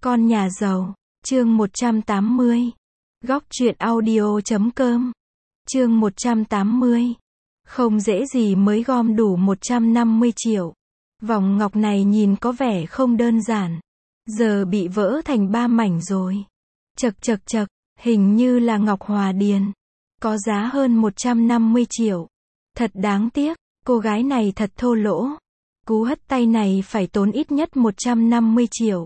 Con nhà giàu, chương 180. Góc truyện audio.com. Chương 180. Không dễ gì mới gom đủ 150 triệu. Vòng ngọc này nhìn có vẻ không đơn giản. Giờ bị vỡ thành 3 mảnh rồi. Chậc, hình như là ngọc hòa điền. Có giá hơn 150 triệu. Thật đáng tiếc, cô gái này thật thô lỗ. Cú hất tay này phải tốn ít nhất 150 triệu.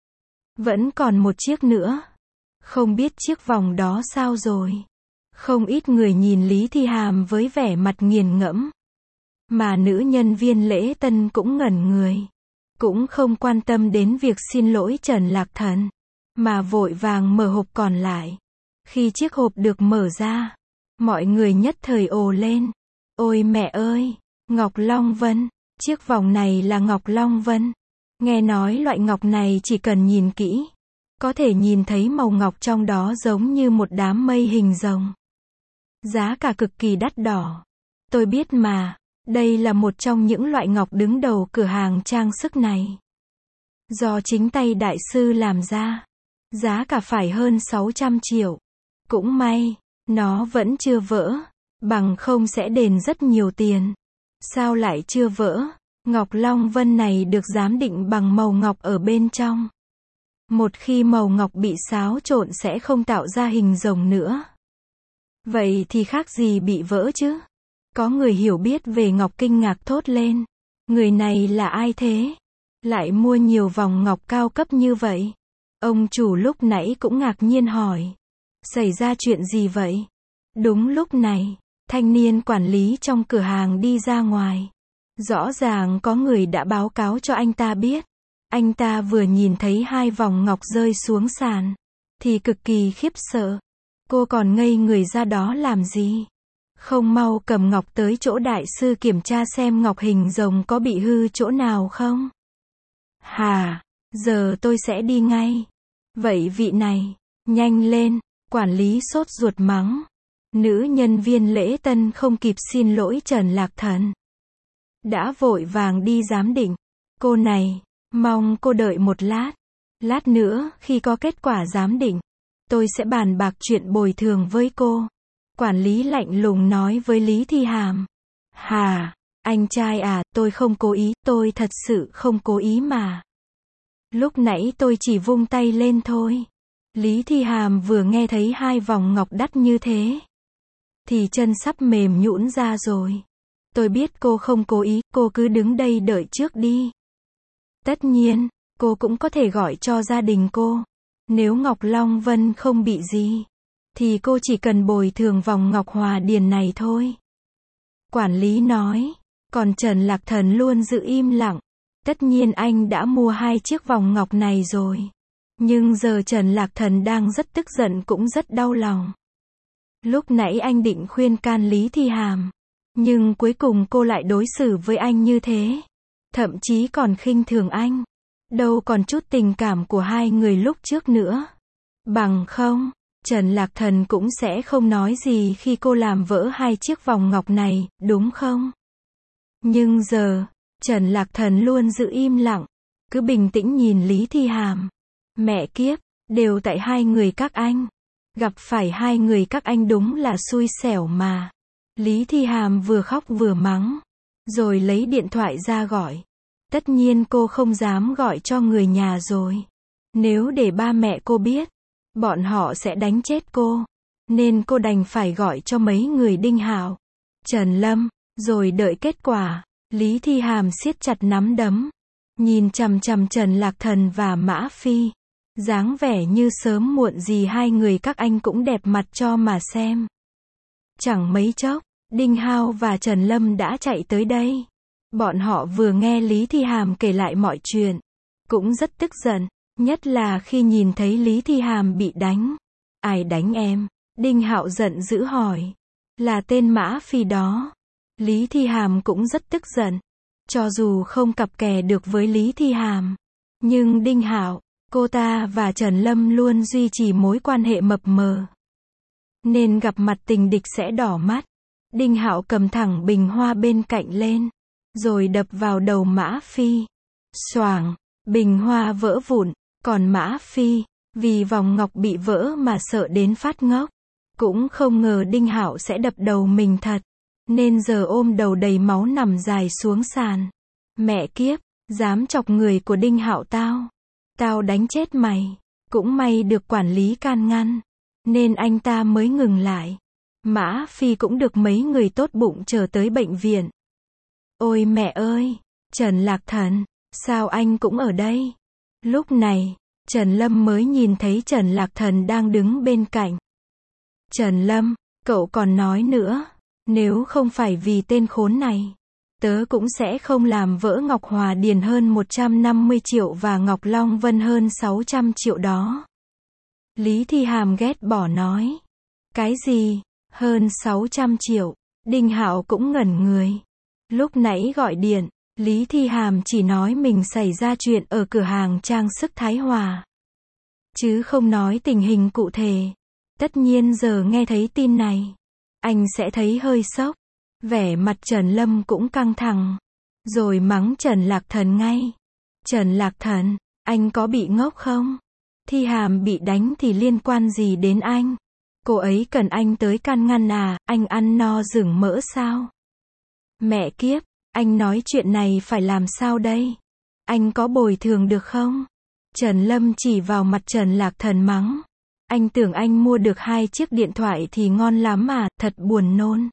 Vẫn còn một chiếc nữa. Không biết chiếc vòng đó sao rồi. Không ít người nhìn Lý Thi Hàm với vẻ mặt nghiền ngẫm. Mà nữ nhân viên lễ tân cũng ngẩn người. Cũng không quan tâm đến việc xin lỗi Trần Lạc Thần. Mà vội vàng mở hộp còn lại. Khi chiếc hộp được mở ra, mọi người nhất thời ồ lên. Ôi mẹ ơi, Ngọc Long Vân. Chiếc vòng này là Ngọc Long Vân. Nghe nói loại ngọc này chỉ cần nhìn kỹ, có thể nhìn thấy màu ngọc trong đó giống như một đám mây hình rồng. Giá cả cực kỳ đắt đỏ. Tôi biết mà, đây là một trong những loại ngọc đứng đầu cửa hàng trang sức này. Do chính tay đại sư làm ra. Giá cả phải hơn 600 triệu. Cũng may, nó vẫn chưa vỡ. Bằng không sẽ đền rất nhiều tiền. Sao lại chưa vỡ? Ngọc Long Vân này được giám định bằng màu ngọc ở bên trong. Một khi màu ngọc bị xáo trộn sẽ không tạo ra hình rồng nữa. Vậy thì khác gì bị vỡ chứ? Có người hiểu biết về ngọc kinh ngạc thốt lên. Người này là ai thế? Lại mua nhiều vòng ngọc cao cấp như vậy? Ông chủ lúc nãy cũng ngạc nhiên hỏi. Xảy ra chuyện gì vậy? Đúng lúc này, thanh niên quản lý trong cửa hàng đi ra ngoài. Rõ ràng có người đã báo cáo cho anh ta biết. Anh ta vừa nhìn thấy 2 vòng ngọc rơi xuống sàn, thì cực kỳ khiếp sợ. Cô còn ngây người ra đó làm gì? Không mau cầm ngọc tới chỗ đại sư kiểm tra xem ngọc hình rồng có bị hư chỗ nào không? Hà, giờ tôi sẽ đi ngay. Vậy vị này, nhanh lên, quản lý sốt ruột mắng. Nữ nhân viên lễ tân không kịp xin lỗi Trần Lạc Thần. Đã vội vàng đi giám định. Cô này, mong cô đợi một lát. Lát nữa, khi có kết quả giám định, tôi sẽ bàn bạc chuyện bồi thường với cô. Quản lý lạnh lùng nói với Lý Thi Hàm. Hà, anh trai à, tôi không cố ý, tôi thật sự không cố ý mà. Lúc nãy tôi chỉ vung tay lên thôi. Lý Thi Hàm vừa nghe thấy 2 vòng ngọc đắt như thế, thì chân sắp mềm nhũn ra rồi. Tôi biết cô không cố ý, cô cứ đứng đây đợi trước đi. Tất nhiên, cô cũng có thể gọi cho gia đình cô. Nếu Ngọc Long Vân không bị gì, thì cô chỉ cần bồi thường vòng ngọc hòa điền này thôi. Quản lý nói, còn Trần Lạc Thần luôn giữ im lặng. Tất nhiên anh đã mua 2 chiếc vòng ngọc này rồi. Nhưng giờ Trần Lạc Thần đang rất tức giận cũng rất đau lòng. Lúc nãy anh định khuyên can Lý Thi Hàm. Nhưng cuối cùng cô lại đối xử với anh như thế. Thậm chí còn khinh thường anh. Đâu còn chút tình cảm của hai người lúc trước nữa. Bằng không, Trần Lạc Thần cũng sẽ không nói gì khi cô làm vỡ 2 chiếc vòng ngọc này, đúng không? Nhưng giờ, Trần Lạc Thần luôn giữ im lặng. Cứ bình tĩnh nhìn Lý Thi Hàm. Mẹ kiếp, đều tại 2 người các anh. Gặp phải 2 người các anh đúng là xui xẻo mà. Lý Thi Hàm vừa khóc vừa mắng. Rồi lấy điện thoại ra gọi. Tất nhiên cô không dám gọi cho người nhà rồi. Nếu để ba mẹ cô biết, bọn họ sẽ đánh chết cô. Nên cô đành phải gọi cho mấy người Đinh Hạo, Trần Lâm, rồi đợi kết quả. Lý Thi Hàm siết chặt nắm đấm. Nhìn chằm chằm Trần Lạc Thần và Mã Phi. Dáng vẻ như sớm muộn gì 2 người các anh cũng đẹp mặt cho mà xem. Chẳng mấy chốc, Đinh Hạo và Trần Lâm đã chạy tới đây. Bọn họ vừa nghe Lý Thi Hàm kể lại mọi chuyện, cũng rất tức giận, nhất là khi nhìn thấy Lý Thi Hàm bị đánh. Ai đánh em? Đinh Hạo giận dữ hỏi. Là tên Mã Phi đó. Lý Thi Hàm cũng rất tức giận. Cho dù không cặp kè được với Lý Thi Hàm, nhưng Đinh Hạo, cô ta và Trần Lâm luôn duy trì mối quan hệ mập mờ. Nên gặp mặt tình địch sẽ đỏ mắt. Đinh Hạo cầm thẳng bình hoa bên cạnh lên, rồi đập vào đầu Mã Phi. Xoảng, bình hoa vỡ vụn. Còn Mã Phi, vì vòng ngọc bị vỡ mà sợ đến phát ngốc. Cũng không ngờ Đinh Hạo sẽ đập đầu mình thật. Nên giờ ôm đầu đầy máu nằm dài xuống sàn. Mẹ kiếp, dám chọc người của Đinh Hạo tao. Tao đánh chết mày. Cũng may được quản lý can ngăn. Nên anh ta mới ngừng lại. Mã Phi cũng được mấy người tốt bụng chở tới bệnh viện. Ôi mẹ ơi, Trần Lạc Thần, sao anh cũng ở đây? Lúc này, Trần Lâm mới nhìn thấy Trần Lạc Thần đang đứng bên cạnh. Trần Lâm, cậu còn nói nữa, nếu không phải vì tên khốn này, tớ cũng sẽ không làm vỡ Ngọc Hòa Điền hơn 150 triệu và Ngọc Long Vân hơn 600 triệu đó. Lý Thi Hàm ghét bỏ nói. Cái gì? Hơn 600 triệu. Đinh Hạo cũng ngẩn người. Lúc nãy gọi điện, Lý Thi Hàm chỉ nói mình xảy ra chuyện ở cửa hàng trang sức Thái Hòa. Chứ không nói tình hình cụ thể. Tất nhiên giờ nghe thấy tin này, anh sẽ thấy hơi sốc. Vẻ mặt Trần Lâm cũng căng thẳng. Rồi mắng Trần Lạc Thần ngay. Trần Lạc Thần, anh có bị ngốc không? Thi Hàm bị đánh thì liên quan gì đến anh? Cô ấy cần anh tới can ngăn à, anh ăn no rừng mỡ sao? Mẹ kiếp, anh nói chuyện này phải làm sao đây? Anh có bồi thường được không? Trần Lâm chỉ vào mặt Trần Lạc Thần mắng. Anh tưởng anh mua được 2 chiếc điện thoại thì ngon lắm à, thật buồn nôn.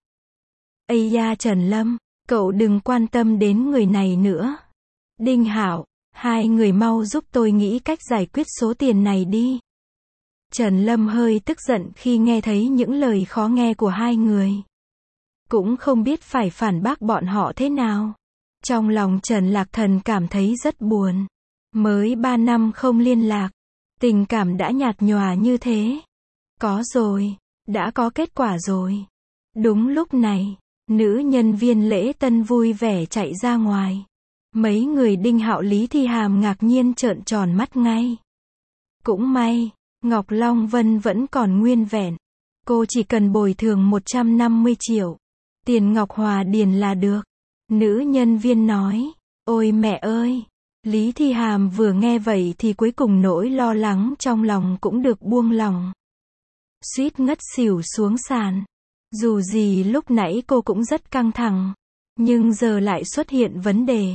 Ây da Trần Lâm, cậu đừng quan tâm đến người này nữa. Đinh Hạo, hai người mau giúp tôi nghĩ cách giải quyết số tiền này đi. Trần Lâm hơi tức giận khi nghe thấy những lời khó nghe của hai người. Cũng không biết phải phản bác bọn họ thế nào. Trong lòng Trần Lạc Thần cảm thấy rất buồn. Mới 3 năm không liên lạc, tình cảm đã nhạt nhòa như thế. Có rồi, đã có kết quả rồi. Đúng lúc này, nữ nhân viên lễ tân vui vẻ chạy ra ngoài. Mấy người Đinh Hạo Lý Thi Hàm ngạc nhiên trợn tròn mắt ngay. Cũng may, Ngọc Long Vân vẫn còn nguyên vẹn. Cô chỉ cần bồi thường 150 triệu. Tiền Ngọc Hòa Điền là được. Nữ nhân viên nói. Ôi mẹ ơi! Lý Thi Hàm vừa nghe vậy thì cuối cùng nỗi lo lắng trong lòng cũng được buông lỏng. Suýt ngất xỉu xuống sàn. Dù gì lúc nãy cô cũng rất căng thẳng. Nhưng giờ lại xuất hiện vấn đề.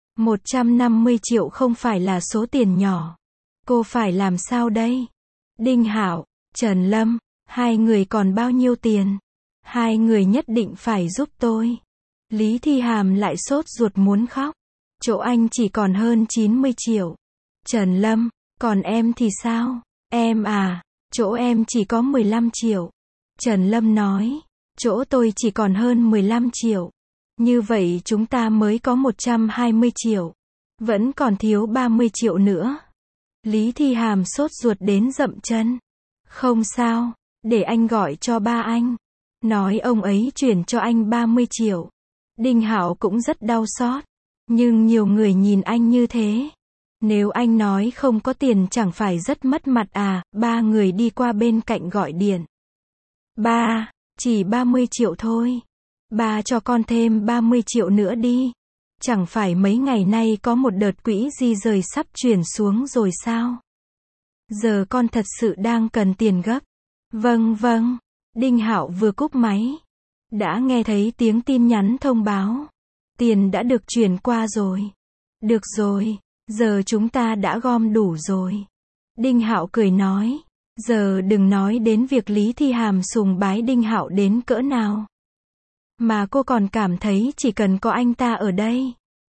150 triệu không phải là số tiền nhỏ. Cô phải làm sao đây? Đinh Hạo, Trần Lâm, hai người còn bao nhiêu tiền? Hai người nhất định phải giúp tôi. Lý Thi Hàm lại sốt ruột muốn khóc. Chỗ anh chỉ còn hơn 90 triệu. Trần Lâm, còn em thì sao? Em à, chỗ em chỉ có 15 triệu. Trần Lâm nói, chỗ tôi chỉ còn hơn 15 triệu. Như vậy chúng ta mới có 120 triệu. Vẫn còn thiếu 30 triệu nữa. Lý Thi Hàm sốt ruột đến dậm chân. Không sao, để anh gọi cho ba anh. Nói ông ấy chuyển cho anh 30 triệu. Đinh Hạo cũng rất đau xót. Nhưng nhiều người nhìn anh như thế. Nếu anh nói không có tiền chẳng phải rất mất mặt à? Ba người đi qua bên cạnh gọi điện. Ba, chỉ 30 triệu thôi. Ba cho con thêm 30 triệu nữa đi. Chẳng phải mấy ngày nay có một đợt quỹ di rời sắp chuyển xuống rồi sao? Giờ con thật sự đang cần tiền gấp. Vâng vâng. Đinh Hạo vừa cúp máy. Đã nghe thấy tiếng tin nhắn thông báo. Tiền đã được chuyển qua rồi. Được rồi, giờ chúng ta đã gom đủ rồi. Đinh Hạo cười nói. Giờ đừng nói đến việc Lý Thi Hàm sùng bái Đinh Hạo đến cỡ nào. Mà cô còn cảm thấy chỉ cần có anh ta ở đây,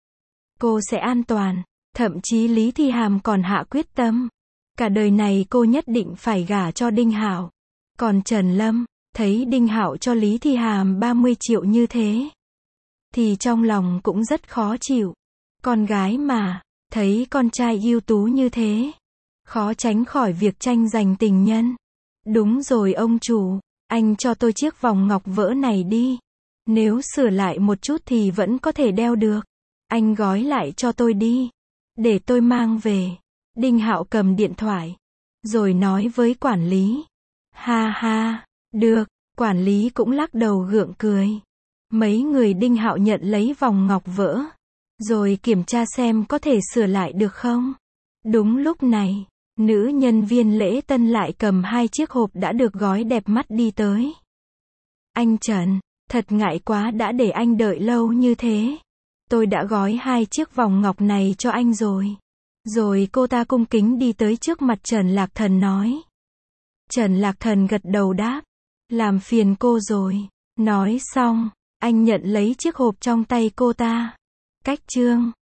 cô sẽ an toàn. Thậm chí Lý Thi Hàm còn hạ quyết tâm. Cả đời này cô nhất định phải gả cho Đinh Hạo. Còn Trần Lâm, thấy Đinh Hạo cho Lý Thi Hàm 30 triệu như thế, thì trong lòng cũng rất khó chịu. Con gái mà, thấy con trai ưu tú như thế, khó tránh khỏi việc tranh giành tình nhân. Đúng rồi ông chủ, anh cho tôi chiếc vòng ngọc vỡ này đi. Nếu sửa lại một chút thì vẫn có thể đeo được. Anh gói lại cho tôi đi. Để tôi mang về. Đinh Hạo cầm điện thoại. Rồi nói với quản lý. Ha ha, được, quản lý cũng lắc đầu gượng cười. Mấy người Đinh Hạo nhận lấy vòng ngọc vỡ. Rồi kiểm tra xem có thể sửa lại được không. Đúng lúc này, Nữ nhân viên lễ tân lại cầm 2 chiếc hộp đã được gói đẹp mắt đi tới. Anh Trần, thật ngại quá đã để anh đợi lâu như thế. Tôi đã gói 2 chiếc vòng ngọc này cho anh rồi. Rồi cô ta cung kính đi tới trước mặt Trần Lạc Thần nói. Trần Lạc Thần gật đầu đáp. Làm phiền cô rồi. Nói xong, anh nhận lấy chiếc hộp trong tay cô ta. Cách chương